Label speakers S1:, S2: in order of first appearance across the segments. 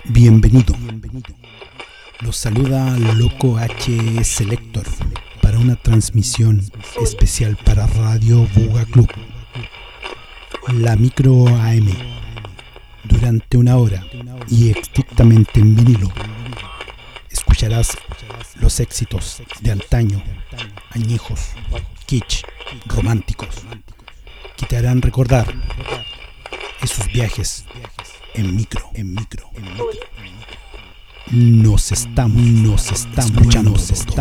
S1: Bienvenido. Los saluda Loco H. Selector para una transmisión especial para Radio Buga Club, la micro AM. Durante una hora y estrictamente en vinilo escucharás los éxitos de antaño, añejos, kitsch, románticos, que te harán recordar esos viajes en micro. Nos estamos escuchando.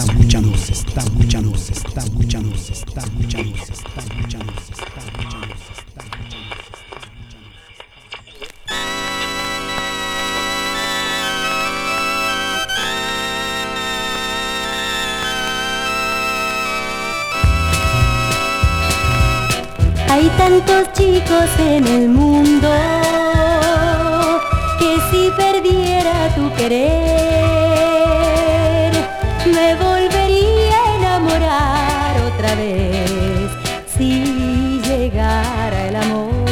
S2: Hay tantos chicos en el mundo que si perdiera tu querer me volvería a enamorar otra vez si llegara el amor.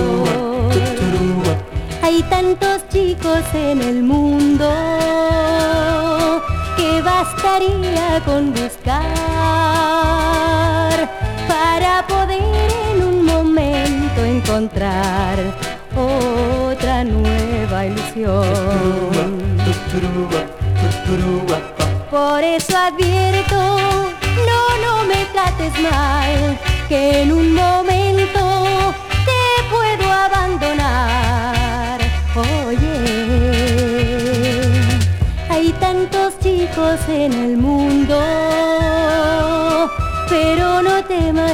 S2: Hay tantos chicos en el mundo que bastaría con buscar para poder en un momento encontrar otra nueva ilusión. Por eso advierto, no me trates mal, que en un momento te puedo abandonar. Oye, hay tantos chicos en el mundo, pero no temas,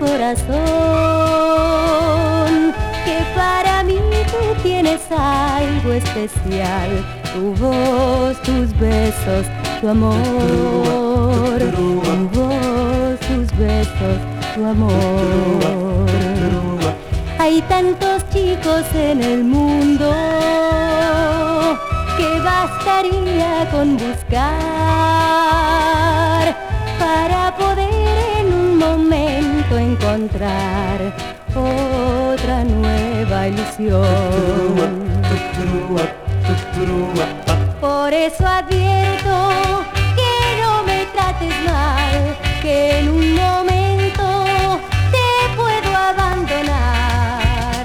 S2: corazón, que para mí tú tienes algo especial, tu voz, tus besos, tu amor, tu voz, tus besos, tu amor. Hay tantos chicos en el mundo que bastaría con buscar para poder en un momento encontrar otra nueva ilusión. Por eso advierto que no me trates mal, que en un momento te puedo abandonar.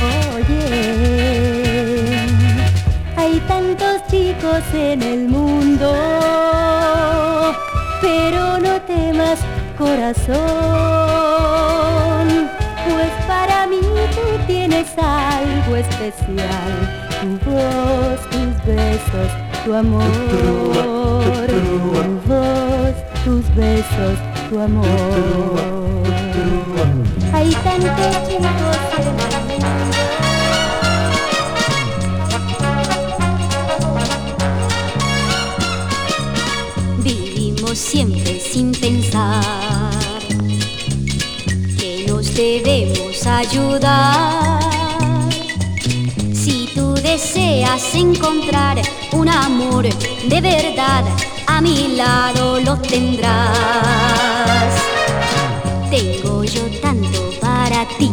S2: Oye, hay tantos chicos en el mundo, pero no temas, corazón, pues para mí tú tienes algo especial, tu voz, tus besos, tu amor, tu voz, tus besos, tu amor. Hay tantos chicos en el mundo. Vivimos siempre sin pensar que nos debemos ayudar. Si tú deseas encontrar un amor de verdad, a mi lado lo tendrás. Tengo yo tanto para ti,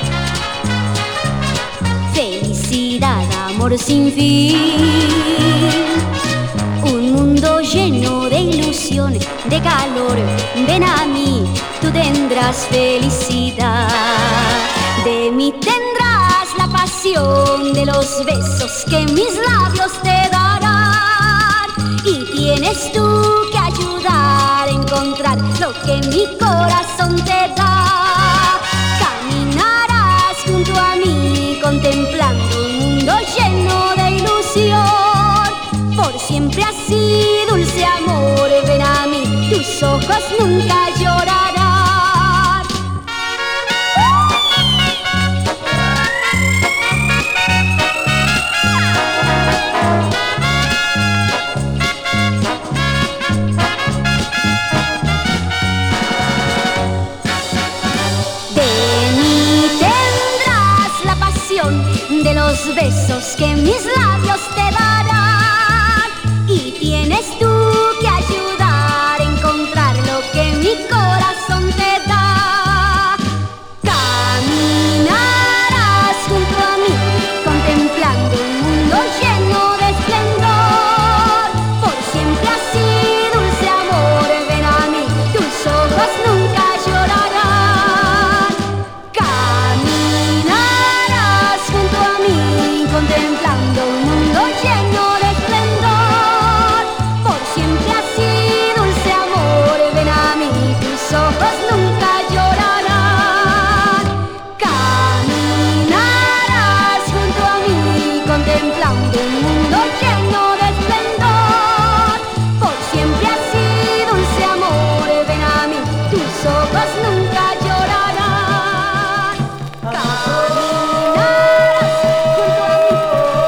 S2: felicidad, amor sin fin, un mundo lleno de ilusión, de calor. Ven a mí, tú tendrás felicidad. De mí tendrás la pasión de los besos que mis labios te darán. Y tienes tú que ayudar a encontrar lo que mi corazón te da. Caminarás junto a mí contemplando un mundo lleno de ilusión. Por siempre así, dulce amor, ven a mí, tus ojos nunca llorarán. De mí tendrás la pasión de los besos que mis labios te darán. Y tienes tú que ayudar a encontrar lo que mi corazón te da. Caminarás junto a mí contemplando un mundo lleno de contemplando un mundo lleno de esplendor. Por siempre así, dulce amor, ven a mí, tus ojos nunca llorarán. Caminarás junto a mí, contemplando un mundo lleno de esplendor. Por siempre así, dulce amor, ven a mí, tus ojos nunca llorarán. Caminarás junto a mí.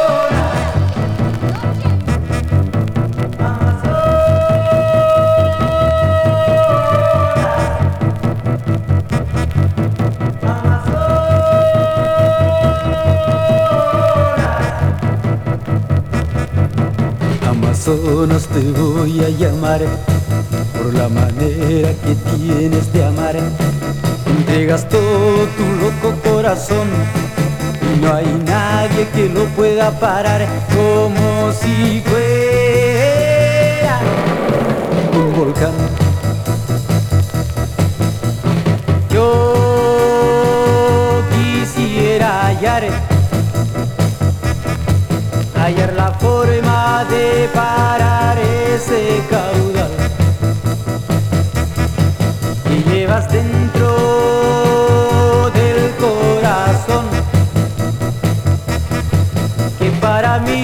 S3: Amazonas, te voy a llamar por la manera que tienes de amar. Entregas todo tu loco corazón y no hay nadie que lo pueda parar, como si fuera un volcán. Yo quisiera hallar la forma de parar ese caudal que llevas dentro del corazón, que para mí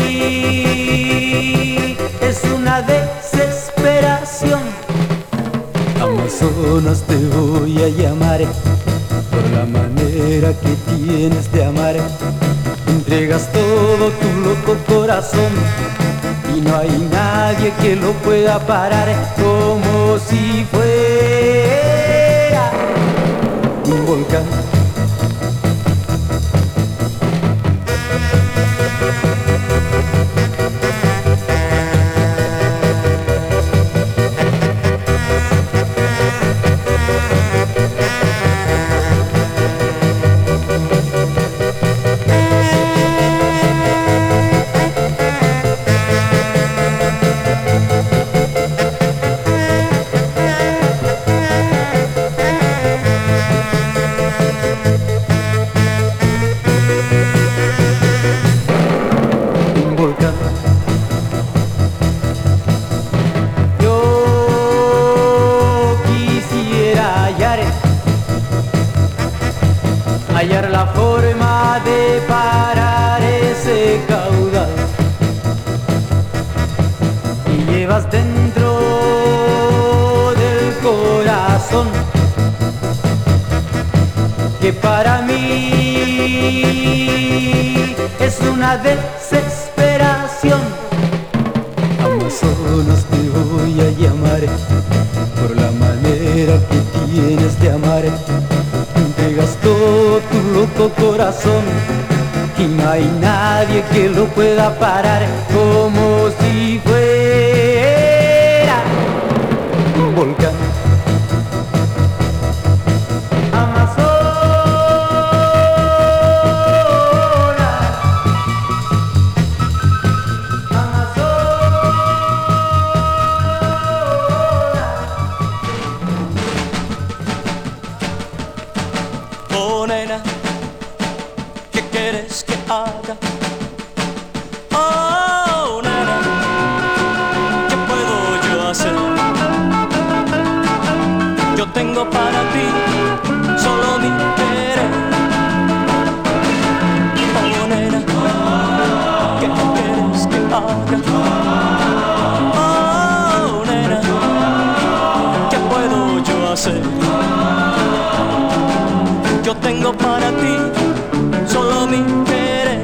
S3: es una desesperación. Amazonas, te voy a llamar por la manera que tienes de amar. Entregas todo tu loco corazón y no hay nadie que lo pueda parar, como si fuera un volcán. Hallar la forma de parar ese caudal y llevas dentro del corazón, que para mí es una desesperación. Amazonas, te voy a llamar por la manera que tienes de amar. Entregas todo tu loco corazón y no hay nadie que lo pueda parar, como si fuera un volcán.
S4: ¿Qué quieres que haga? Oh, nena, ¿qué puedo yo hacer? Yo tengo para ti solo mi querer. Oh, nena, ¿qué quieres que haga? Oh, nena, ¿qué puedo yo hacer? Yo tengo para ti solo mi querer.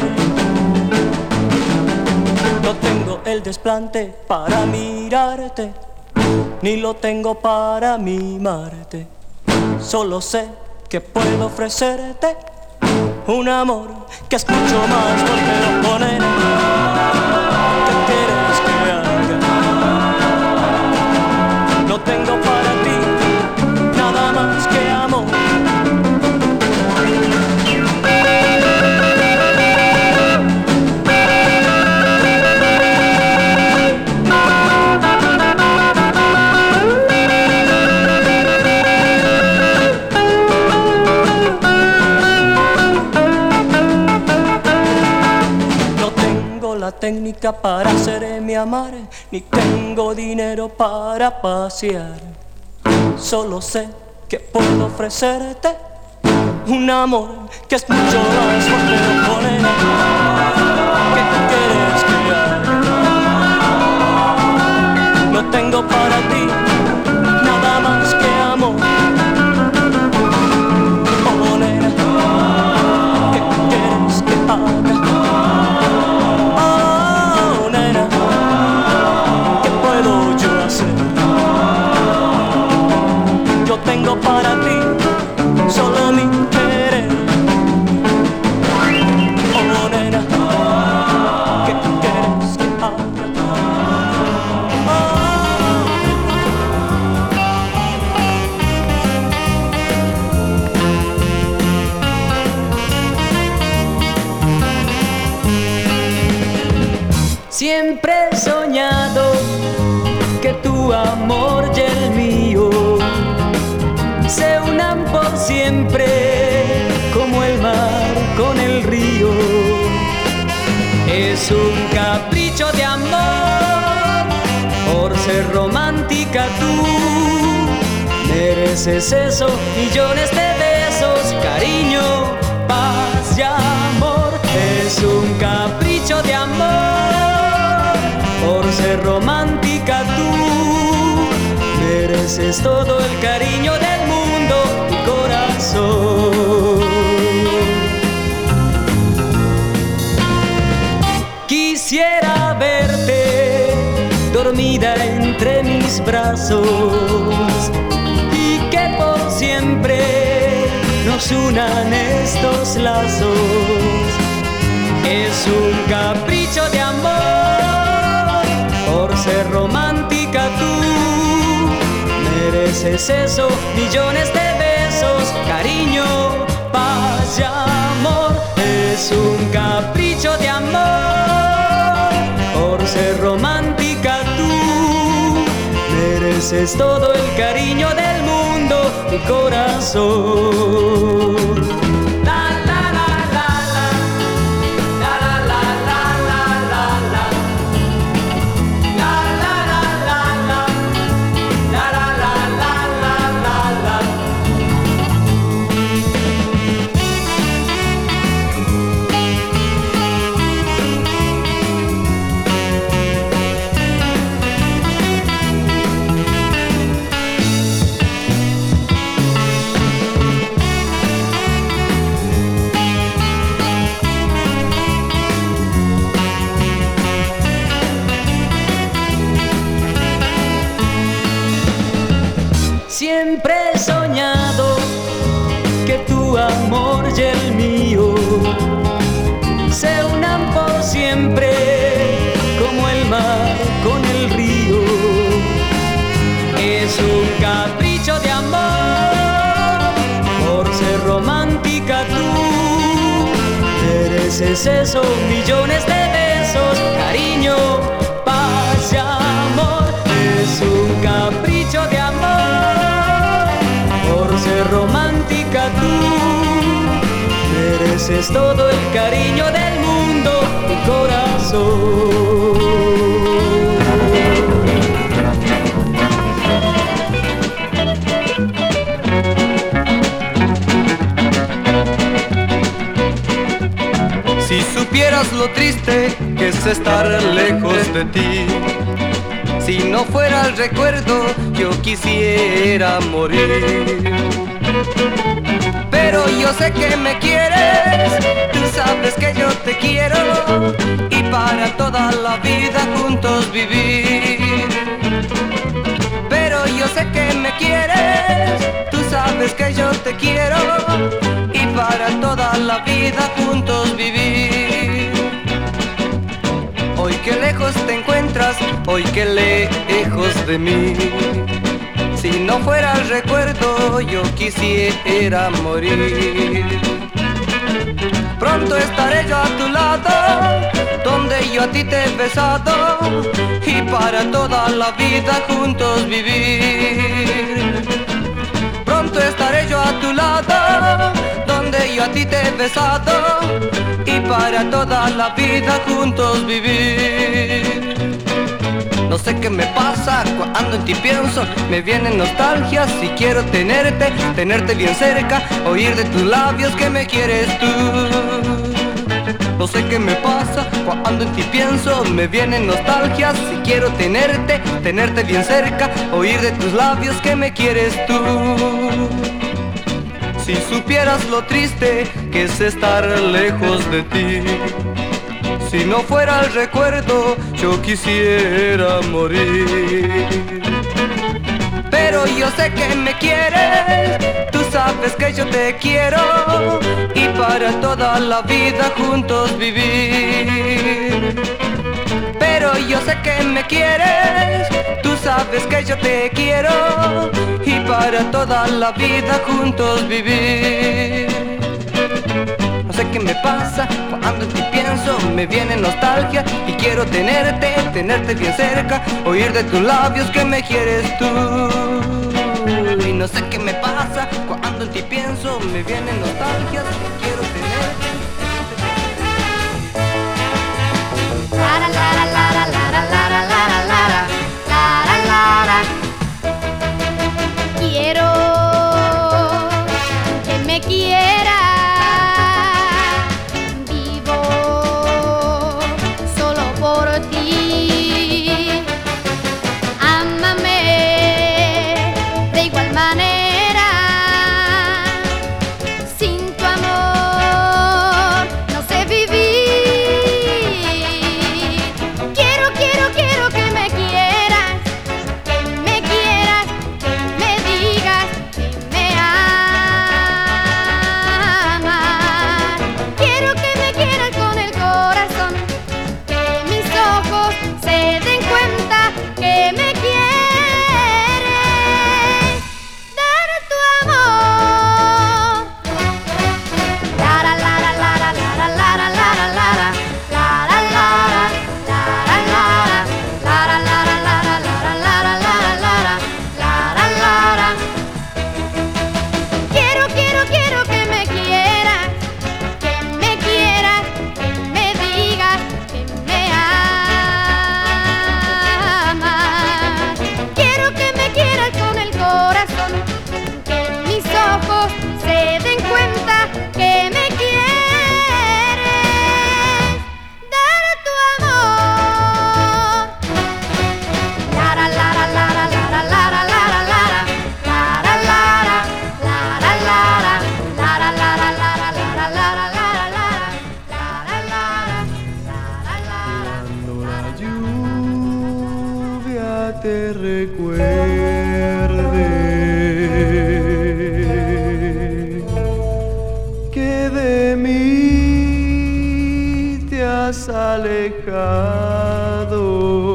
S4: No tengo el desplante para mirarte, ni lo tengo para mimarte. Solo sé que puedo ofrecerte un amor que es mucho más fuerte. Oh, nena, ¿qué quieres que haga? No tengo para ti nada más que amor. la técnica para hacer mi amar, ni tengo dinero para pasear. Solo sé que puedo ofrecerte un amor que es mucho más fuerte, morena. ¿Qué quieres que haga? No tengo para ti nada más que amor. Oh, morena, ¿qué quieres que haga? Oh, nena, ¿qué puedo yo hacer? Yo tengo para ti solo mi querer. Oh, nena, ¿qué quieres que haga?
S3: Siempre he soñado que tu amor y el mío se unan por siempre, como el mar con el río. Es un capricho de amor, por ser romántica tú mereces eso, millones de besos, cariño, paz y amor. Es un capricho de amor, por ser romántica tú mereces todo el cariño del mundo, mi corazón. Quisiera verte dormida entre mis brazos y que por siempre nos unan estos lazos. Es un capricho de amor, por ser romántica tú mereces eso, millones de besos, cariño, paz y amor. Es un capricho de amor, por ser romántica tú mereces todo el cariño del mundo, mi corazón. Siempre he soñado que tu amor y el mío se unan por siempre, como el mar con el río. Es un capricho de amor, por ser romántica tú mereces eso, millones de besos, cariño, paz y amor. Es un capricho de amor, por ser romántica tú mereces todo el cariño del mundo, mi corazón.
S5: Si supieras lo triste que es estar lejos de ti, si no fuera el recuerdo yo quisiera morir. Pero yo sé que me quieres, tú sabes que yo te quiero y para toda la vida juntos vivir. Pero yo sé que me quieres, tú sabes que yo te quiero y para toda la vida juntos vivir. Hoy que lejos te encuentras, hoy que lejos de mí, si no fuera el recuerdo yo quisiera morir. Pronto estaré yo a tu lado, donde yo a ti te he besado y para toda la vida juntos vivir. Pronto pronto estaré yo a tu lado, donde yo a ti te he besado, y para toda la vida juntos vivir. No sé qué me pasa cuando en ti pienso, me vienen nostalgias y quiero tenerte bien cerca, oír de tus labios que me quieres tú. No sé qué me pasa cuando en ti pienso, me vienen nostalgias y quiero tenerte bien cerca, oír de tus labios que me quieres tú. Si supieras lo triste que es estar lejos de ti, si no fuera el recuerdo, yo quisiera morir. Pero yo sé que me quieres, tú sabes que yo te quiero, y para toda la vida juntos vivir. Pero yo sé que me quieres, tú sabes que yo te quiero, y para toda la vida juntos vivir. No sé qué me pasa cuando en ti pienso, me viene nostalgia y quiero tenerte bien cerca, oír de tus labios que me quieres tú. Y no sé qué me pasa cuando en ti pienso, me viene nostalgia y quiero tenerte.
S2: Quiero que me quiera.
S6: Te recuerde que de mí te has alejado,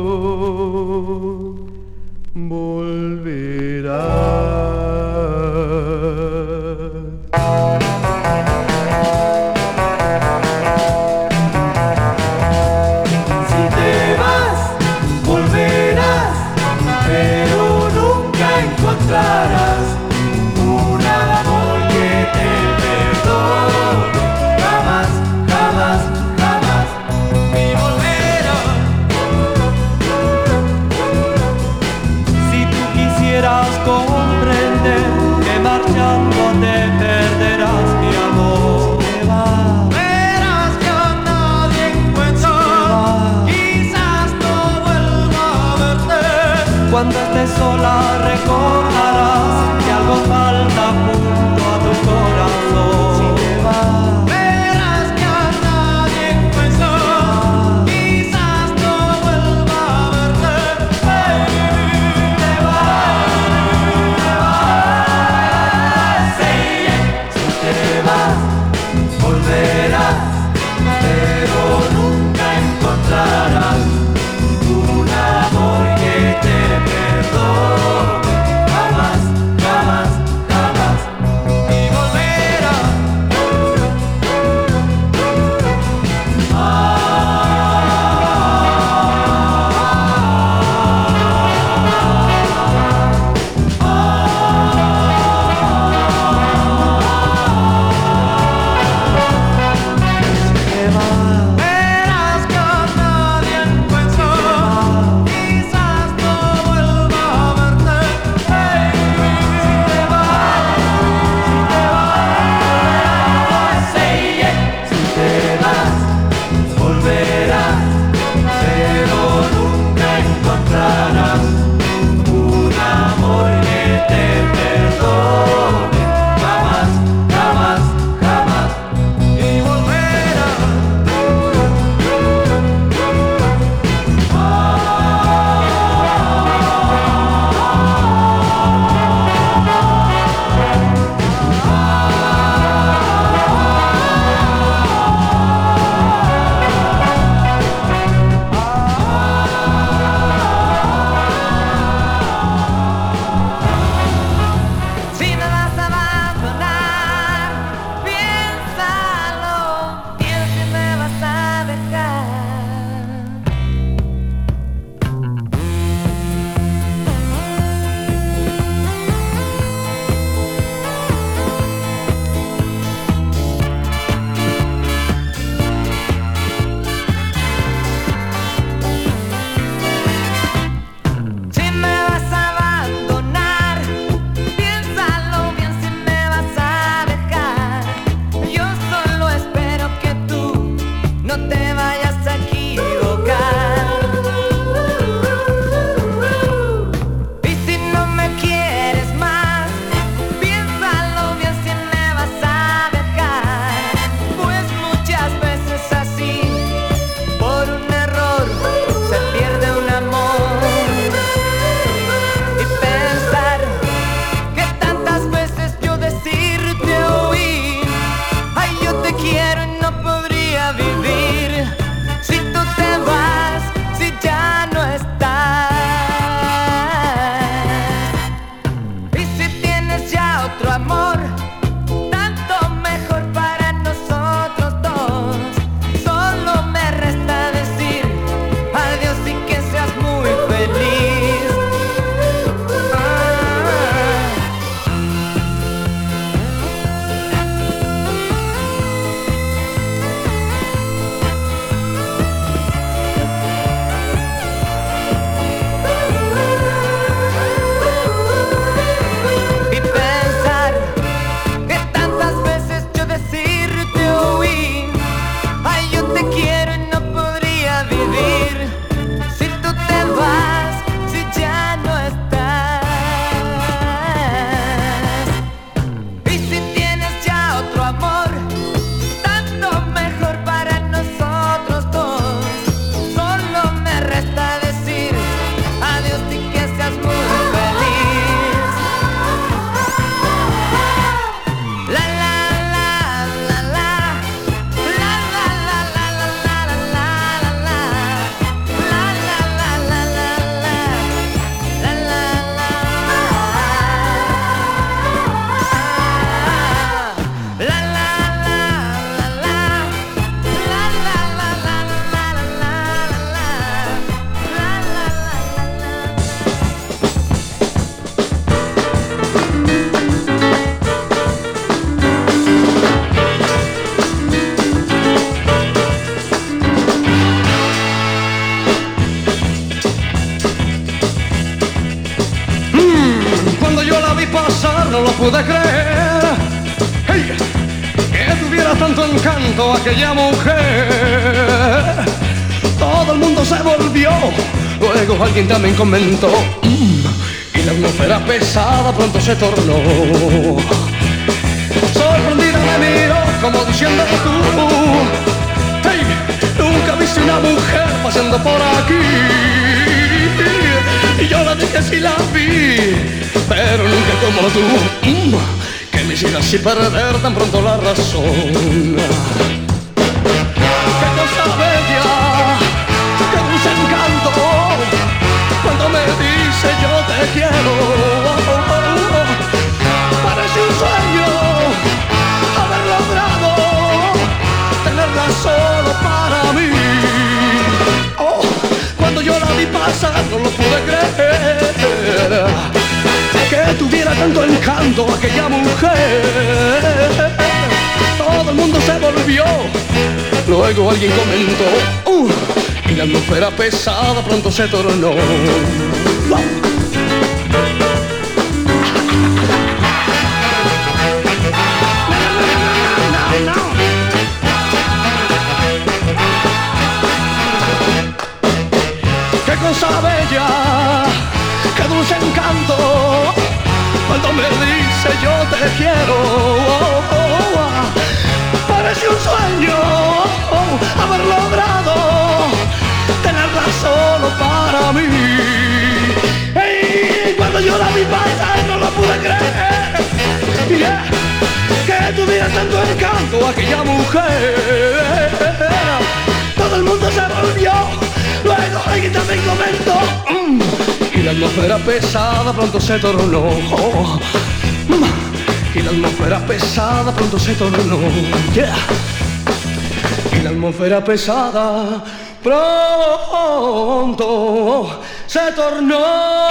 S6: volverás.
S3: Un amor que te perdone, jamás, jamás, jamás, y volverás.
S4: Si tú quisieras comprender que marchando te perderás, mi amor, te vas.
S3: Verás que a nadie encuentro, quizás no vuelva a verte.
S4: Cuando estés sola recordarás que algo falta junto a tu corazón. Si te vas,
S3: Verás que a nadie encuentro, quizás no vuelva a verte. Te vas, si te vas, volverás, pero nunca encontrarás un amor que te perdone, jamás, jamás.
S7: pude creer, hey, que tuviera tanto encanto aquella mujer. Todo el mundo se volvió, luego alguien también comentó, y la atmósfera pesada pronto se tornó. Sorprendida me miró como diciendo tú, hey, nunca viste una mujer paseando por aquí. Y yo le dije sí la vi, pero nunca como tú, que me hiciera así perder tan pronto la razón. Qué cosa bella, qué dulce encanto, cuando me dice yo te quiero. Parece un sueño haber logrado tenerla solo para mí. Oh, cuando yo la vi pasar no lo pude creer, que tuviera tanto encanto aquella mujer. Todo el mundo se volvió, luego alguien comentó, y la atmósfera pesada pronto se tornó. Qué cosa bella, qué dulce encanto, cuando me dice yo te quiero. Parece un sueño haber logrado tenerla solo para mí. Hey, cuando yo la vi pasar no lo pude creer, yeah, que tuviera tanto encanto aquella mujer. Todo el mundo se volvió, luego alguien también comentó, y la atmósfera pesada pronto se tornó. Y la atmósfera pesada pronto se tornó, yeah. Y la atmósfera pesada pronto se tornó.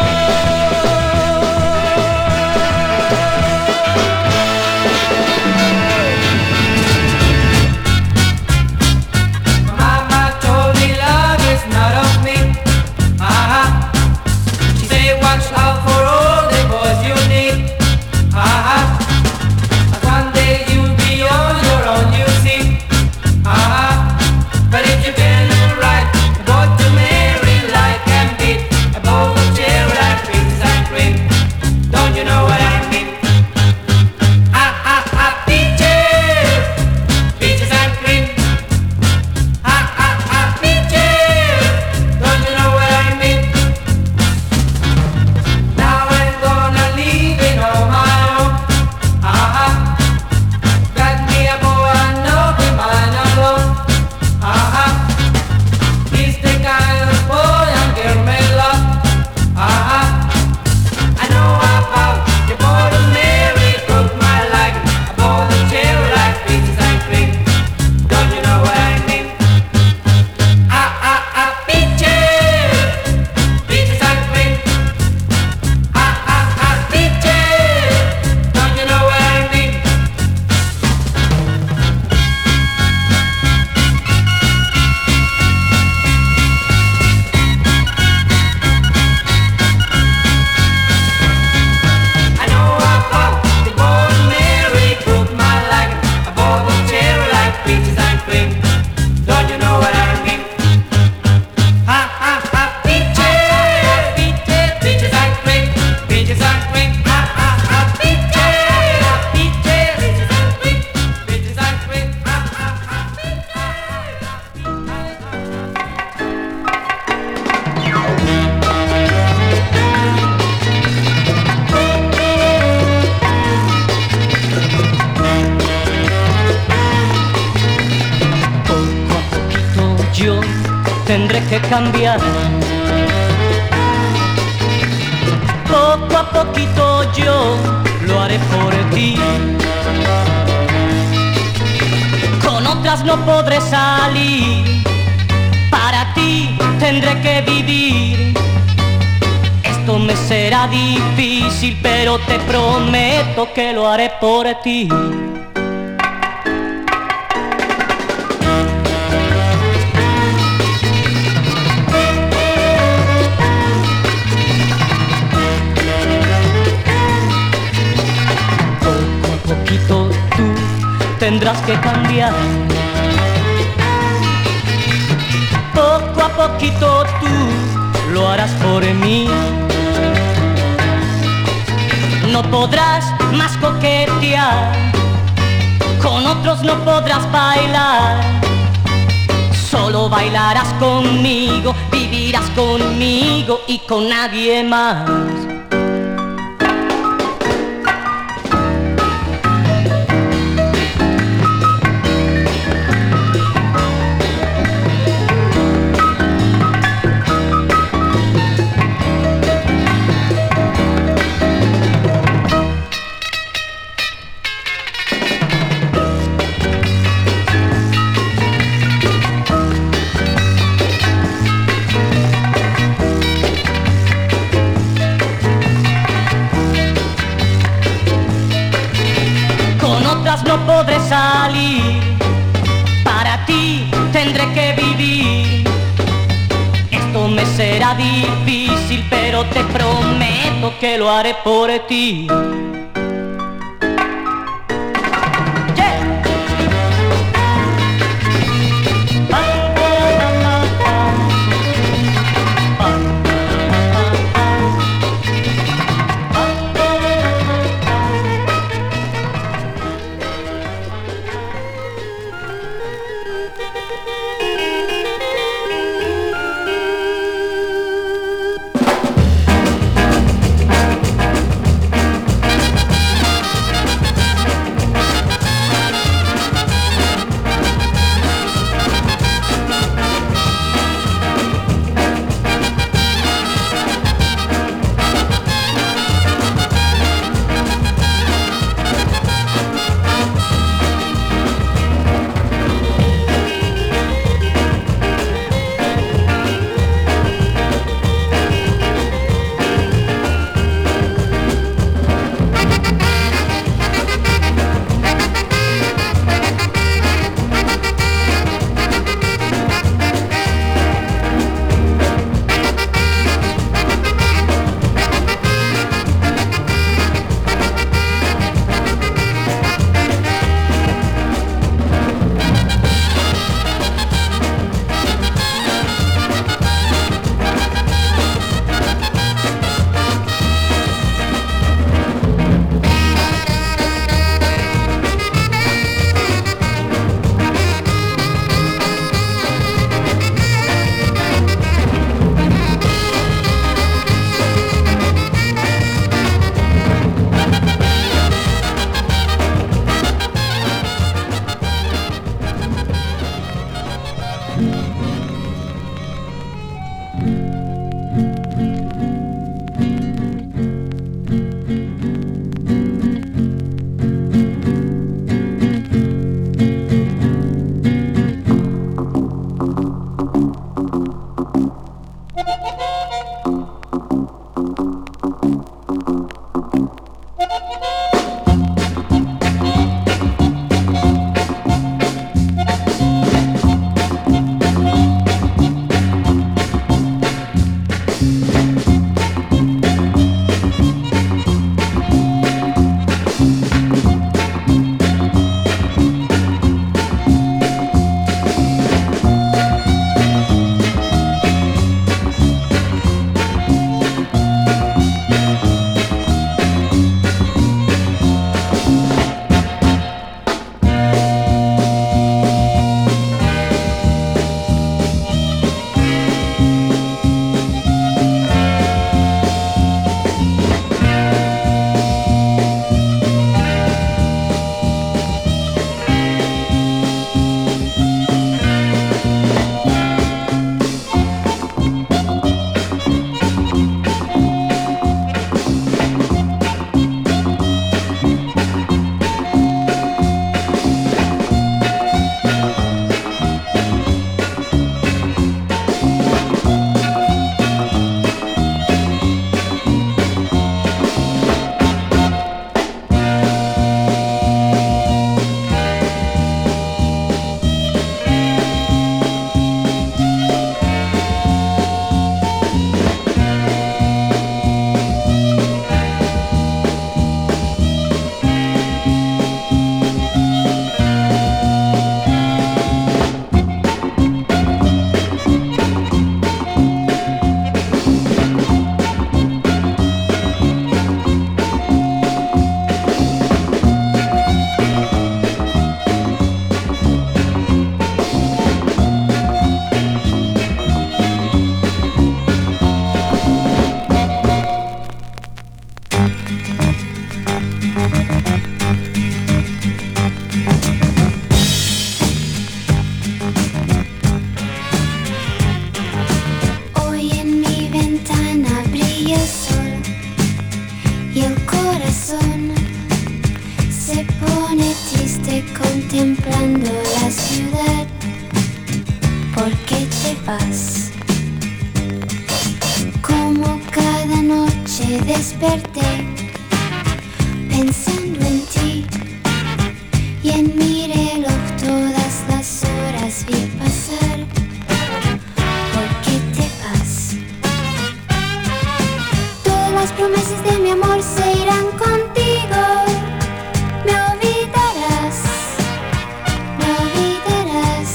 S4: Tendré que cambiar. Poco a poquito yo lo haré por ti. Con otras no podré salir. Para ti tendré que vivir. Esto me será difícil, pero te prometo que lo haré por ti. tendrás que cambiar. Poco a poquito tú lo harás por mí. No podrás más coquetear, con otros no podrás bailar. Solo bailarás conmigo, vivirás conmigo y con nadie más. No podré salir, para ti tendré que vivir. Esto me será difícil, pero te prometo que lo haré por ti.
S8: contemplando la ciudad. ¿Por qué te vas? Como cada noche desperté pensando en ti, y en mi reloj todas las horas vi pasar. ¿Por qué te vas? Todas las promesas de mi amor se irán contigo. Me olvidarás, me olvidarás.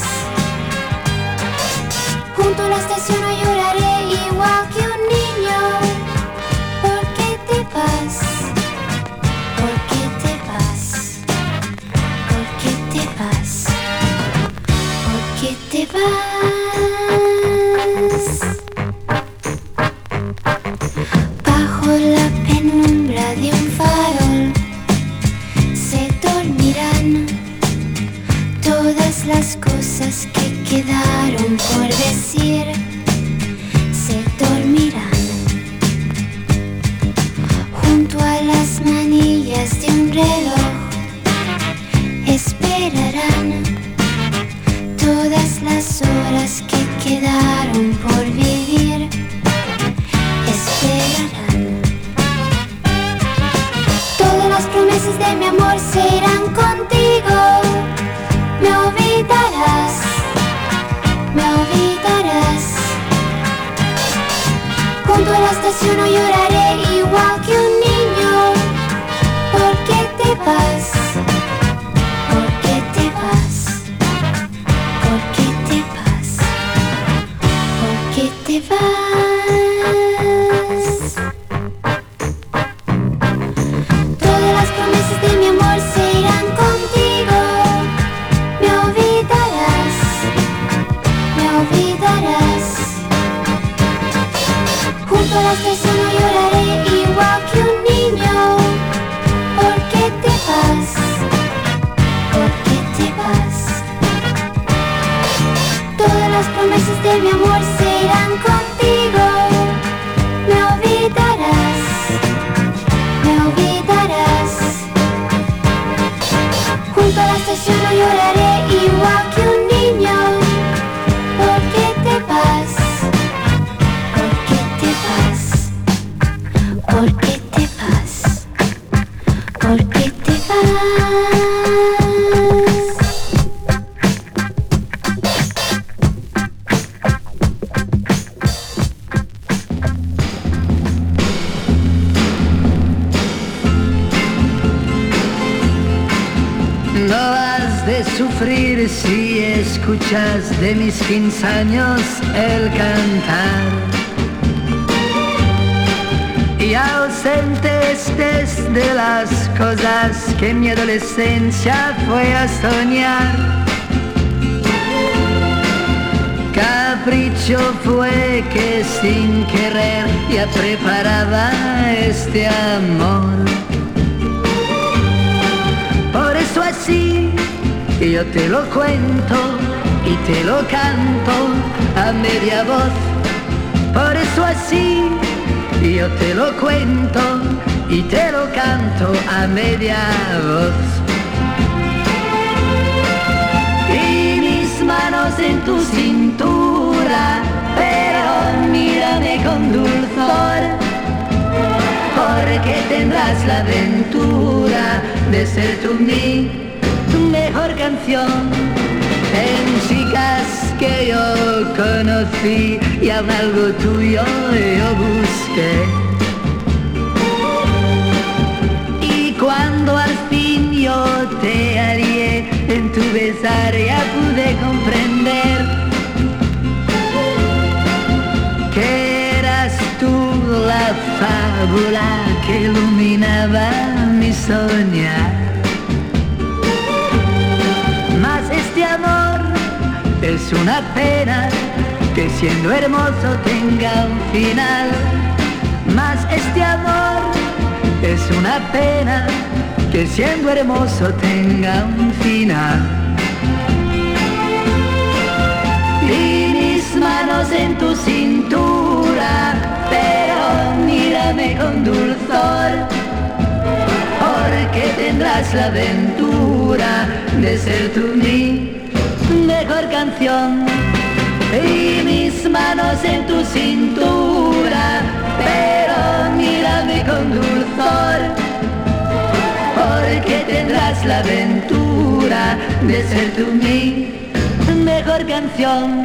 S8: Junto a la estación no lloraré igual que un niño. ¿Por qué te vas? ¿Por qué te vas? ¿Por qué te vas? ¿Por qué te vas? Bajo la penumbra de un farol se dormirán todas las cosas que quedaron por decir. Se dormirán junto a las manillas de un reloj. Esperarán todas las horas que quedaron por vivir. Esperarán. Todas las promesas de mi amor se irán contigo. Me olvidarás, me olvidarás. Junto a la estación no lloraré igual que un niño. ¿Por qué te vas? ¿Por qué te vas? ¿Por qué te vas? ¿Por qué te vas? Todas las promesas de mi amor se irán contigo. Me olvidarás, me olvidarás. Junto a la estación no lloraré igual que un niño. ¿Por qué te vas? ¿Por qué te vas? Todas las promesas de mi amor se irán contigo. Me olvidarás, me olvidarás. Junto a la estación no lloraré igual que un niño. ¿Por qué te vas? ¿Por qué te vas? ¿Por qué te vas? ¿Por qué te vas?
S5: No has de sufrir si escuchas de mis 15 años el cantar. Y ausente estés de las cosas que en mi adolescencia fue a soñar. Capricho fue que sin querer ya preparaba este amor. Por eso así yo te lo cuento y te lo canto a media voz. Por eso así yo te lo cuento y te lo canto a media voz. Y mis manos en tu cintura, pero mírame con dulzor, porque tendrás la aventura de ser tú mi mejor canción. En chicas que yo conocí y aún algo tuyo yo busqué. Y cuando al fin yo te hallé en tu besar ya pude comprender que eras tú la fábula que iluminaba mi soñar. Mas este amor es una pena que siendo hermoso tenga un final. Mas este amor es una pena que siendo hermoso tenga un final. Y mis manos en tu cintura, pero mírame con dulzor, porque tendrás la aventura aventura de ser tú mi mejor canción. Y mis manos en tu cintura, pero mírame con dulzor, porque tendrás la aventura de ser tú mi mejor canción.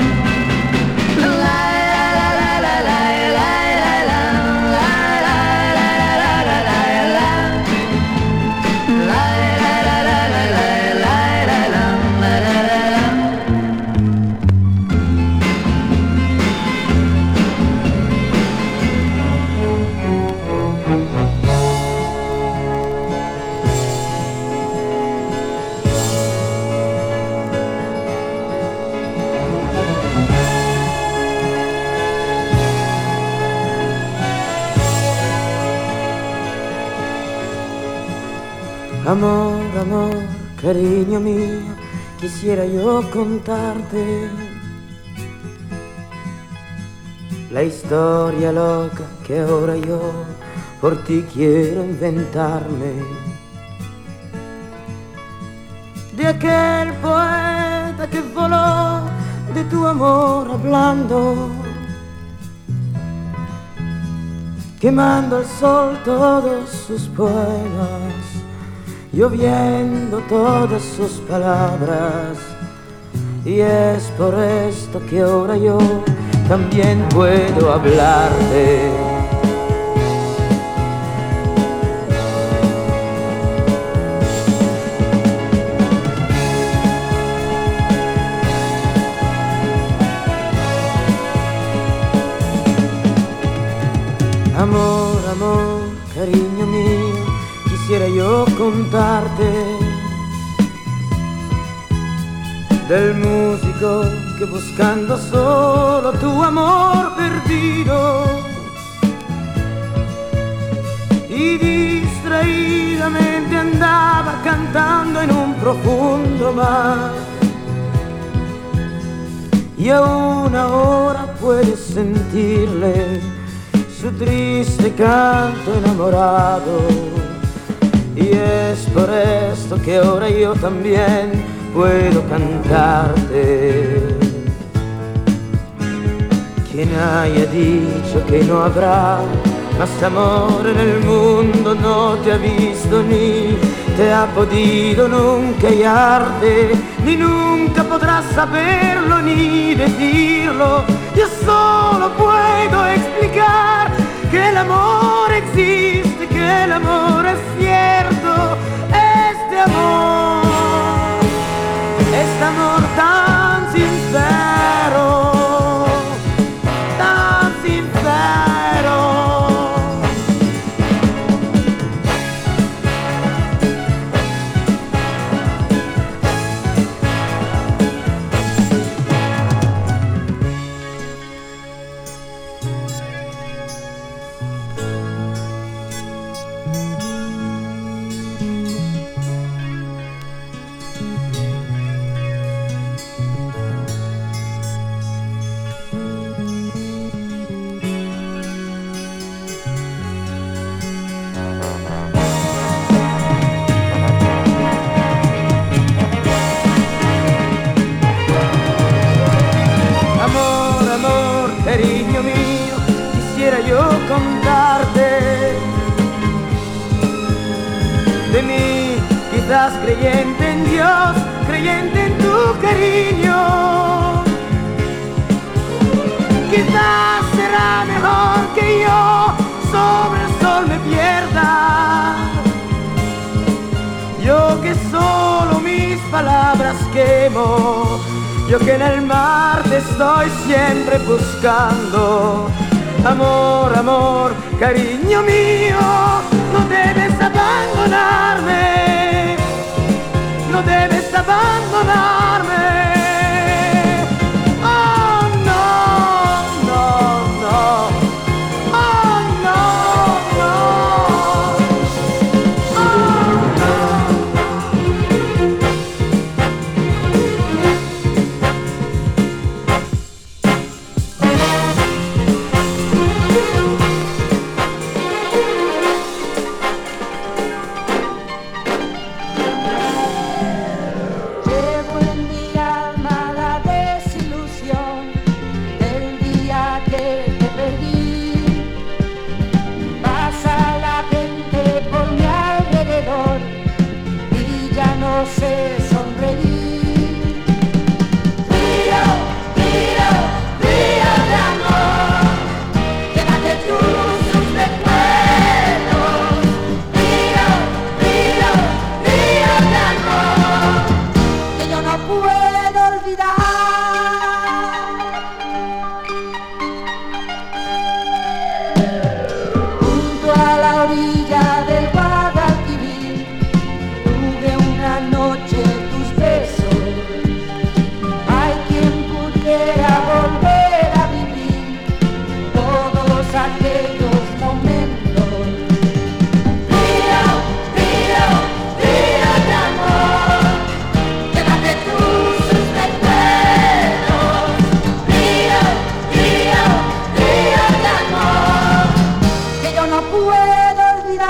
S3: Amor, amor, cariño mío, quisiera yo contarte la historia loca que ahora yo por ti quiero inventarme. De aquel poeta que voló de tu amor hablando, quemando al sol todos sus poemas, lloviendo todas sus palabras. Y es por esto que ahora yo también puedo hablarte. Amor, amor, cariño mío, quisiera yo contarte del músico que buscando solo tu amor perdido y distraídamente andaba cantando en un profundo mar. Y aún ahora puedes sentirle su triste canto enamorado. Y es por esto que ahora yo también puedo cantarte. Quien haya dicho que no habrá más amor en el mundo no te ha visto ni te ha podido nunca hallarte, ni nunca podrás saberlo ni decirlo. Yo solo puedo explicar que el amor existe, que el amor es cierto. Este amor tan sincero, tan sincero. Cariño mío, quisiera yo contarte de mí, quizás creyente en Dios, creyente en tu cariño. Quizás será mejor que yo sobre el sol me pierda, yo que solo mis palabras quemo, yo que en el mar te estoy siempre buscando. Amor, amor, cariño mío, no debes abandonarme, no debes abandonarme. Oh no, no, no, oh no, no, oh no.
S9: aquellos momentos. Río, río, río de amor, llévate tú sus recuerdos. Río, río, río de amor, que yo no puedo olvidar.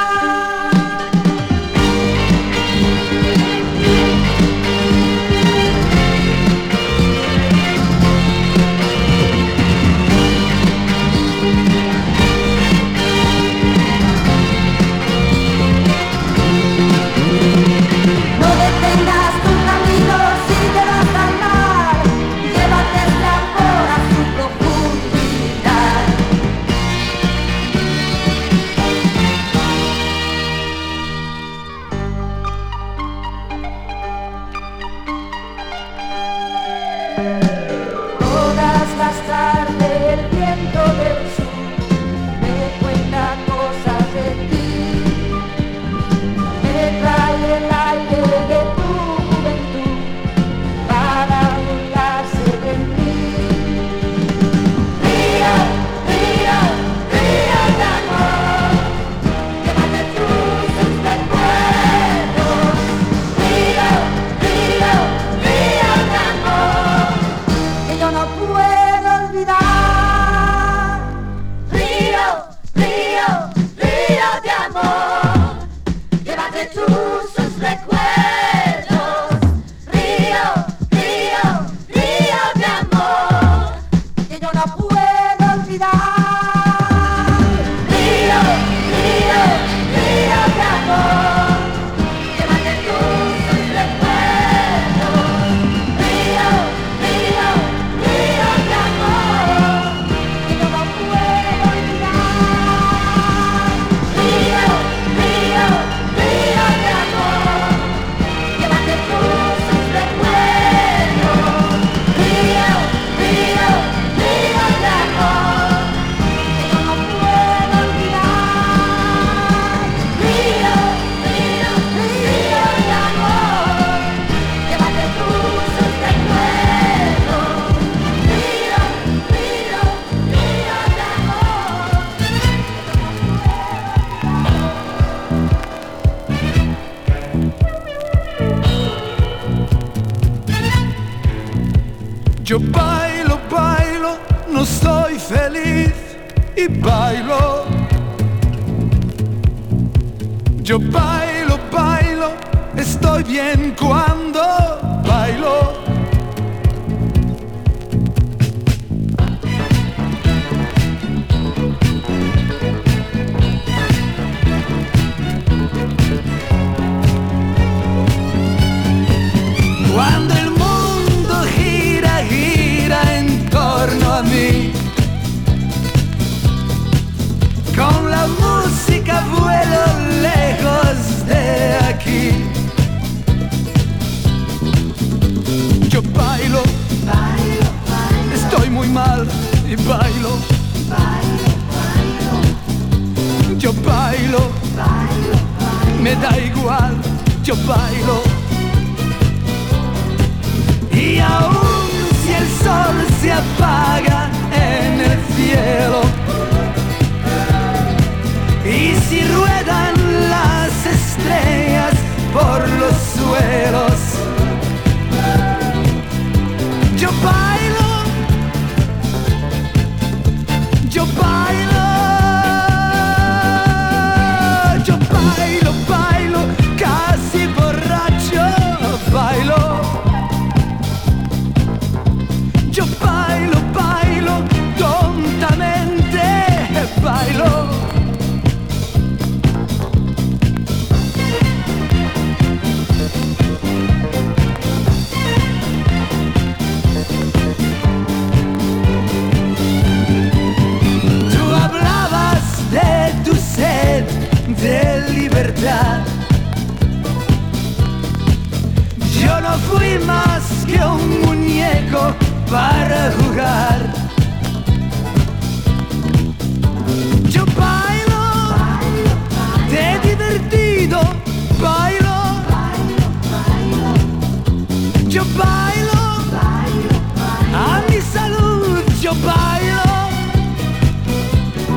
S9: No detengas tu camino si te vas al mar, llévate este amor a su profundidad. Todas las tardes el viento del sur me cuenta cosas de ti, me trae el aire de tu juventud para burlarse de mí. Río, río, río de amor, llévate tú sus recuerdos. Río, río, río de amor, que yo no puedo olvidar. Río, río, río de amor, llévate tú sus recuerdos. Río, río, río de amor, que yo no puedo olvidar. Río, río, río de amor, llévate tú sus recuerdos. Río, río, río de amor, que yo no puedo olvidar. Río, río, río de amor, llévate tú sus recuerdos. Río, río, río de amor, que yo no puedo olvidar. Río, río, río de amor, llévate tú sus recuerdos. Río, río, río de amor,
S6: Yo bailo, bailo, no estoy feliz y bailo. Yo bailo, bailo, estoy bien cuando bailo. Cuando el mundo gira, gira en torno a mí, con la música vuelo lejos de aquí. Yo bailo,
S9: bailo, bailo,
S6: estoy muy mal y bailo.
S9: bailo, bailo,
S6: Yo bailo,
S9: bailo, bailo.
S6: me da igual, yo bailo. Y aún si el sol se apaga en el cielo, y si ruedan las estrellas por los suelos, yo bailo, yo bailo, yo bailo, bailo, casi borracho, bailo. Yo bailo, bailo, tontamente bailo. Tú hablabas de tu sed de libertad. Yo no fui más que un muñeco para jugar. Yo bailo, te he divertido, bailo. Yo bailo, a mi salud yo bailo.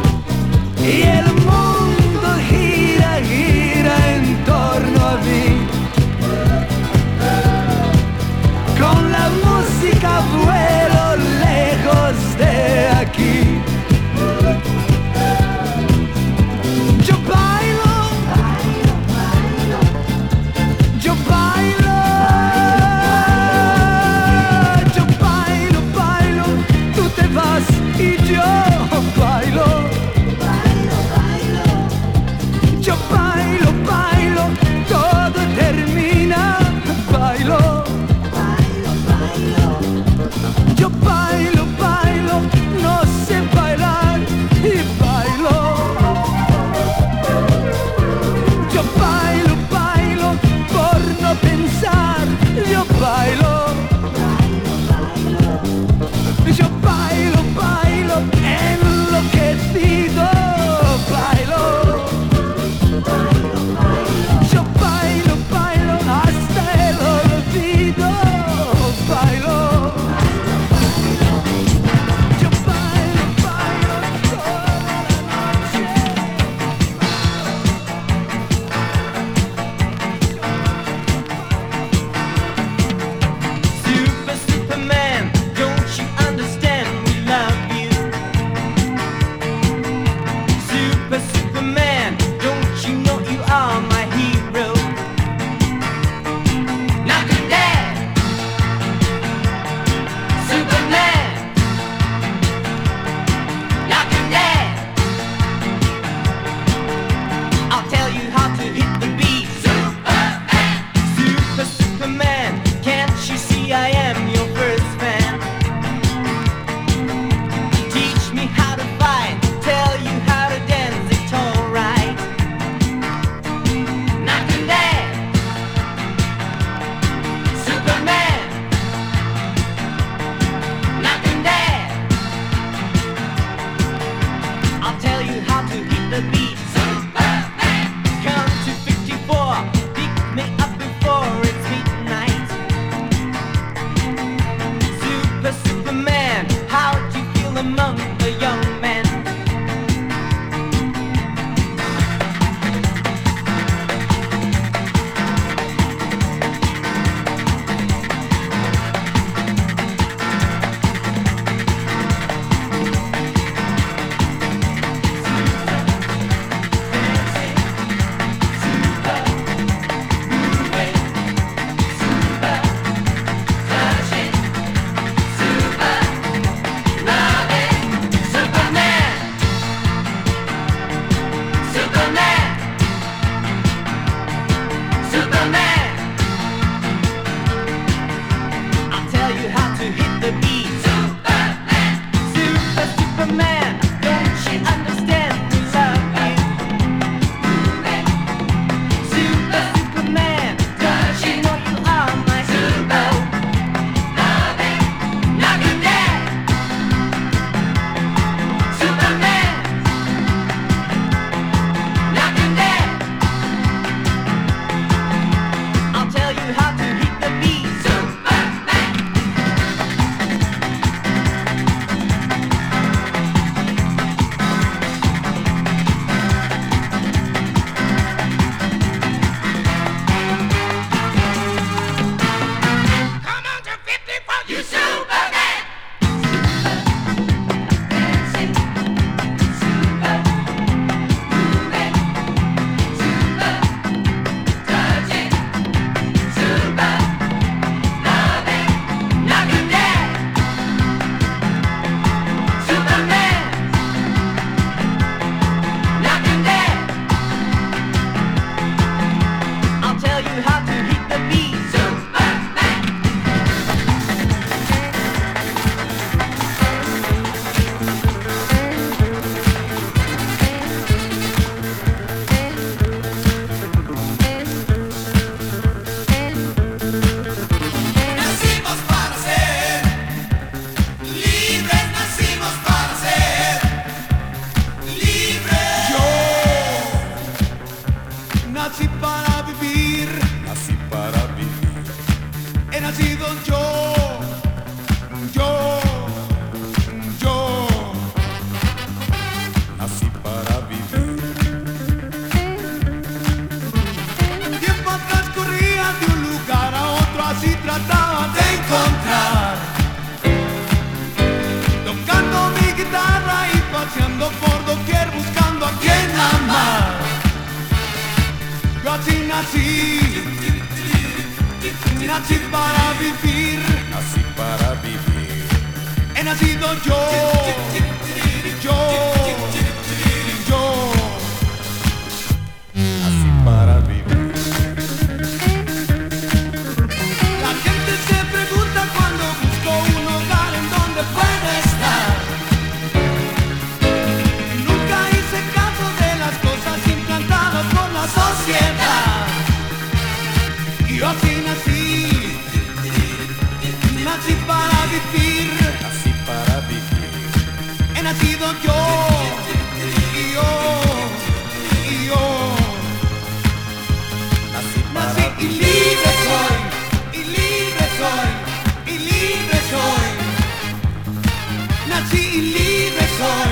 S5: a young man.
S6: Nací para vivir,
S10: nací para vivir.
S6: He nacido yo.
S10: Nací para vivir.
S6: La gente se pregunta cuando busco un hogar en donde pueda estar. Nunca hice caso de las cosas implantadas por la sociedad. Yo así nací para vivir.
S10: Nací para vivir.
S6: He nacido yo. Nací y libre soy. Nací y libre soy.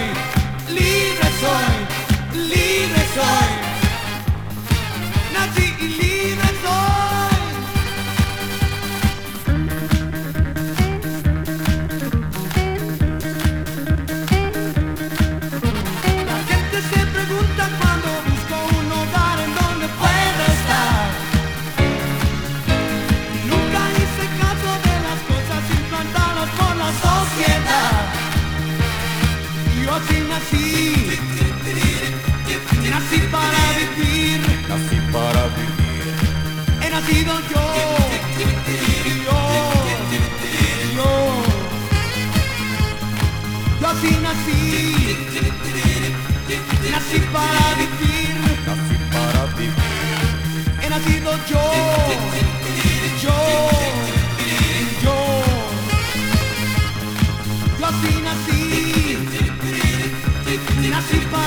S6: Nací y libre soy. La gente se pregunta cuando busco un hogar en donde pueda estar. Nunca hice caso de las cosas implantadas por la sociedad. Yo así nací para vivir.
S10: Nací para vivir.
S6: He nacido yo. Yo así nací para vivir.
S10: Nací para vivir.
S6: He nacido yo. Yo así nací para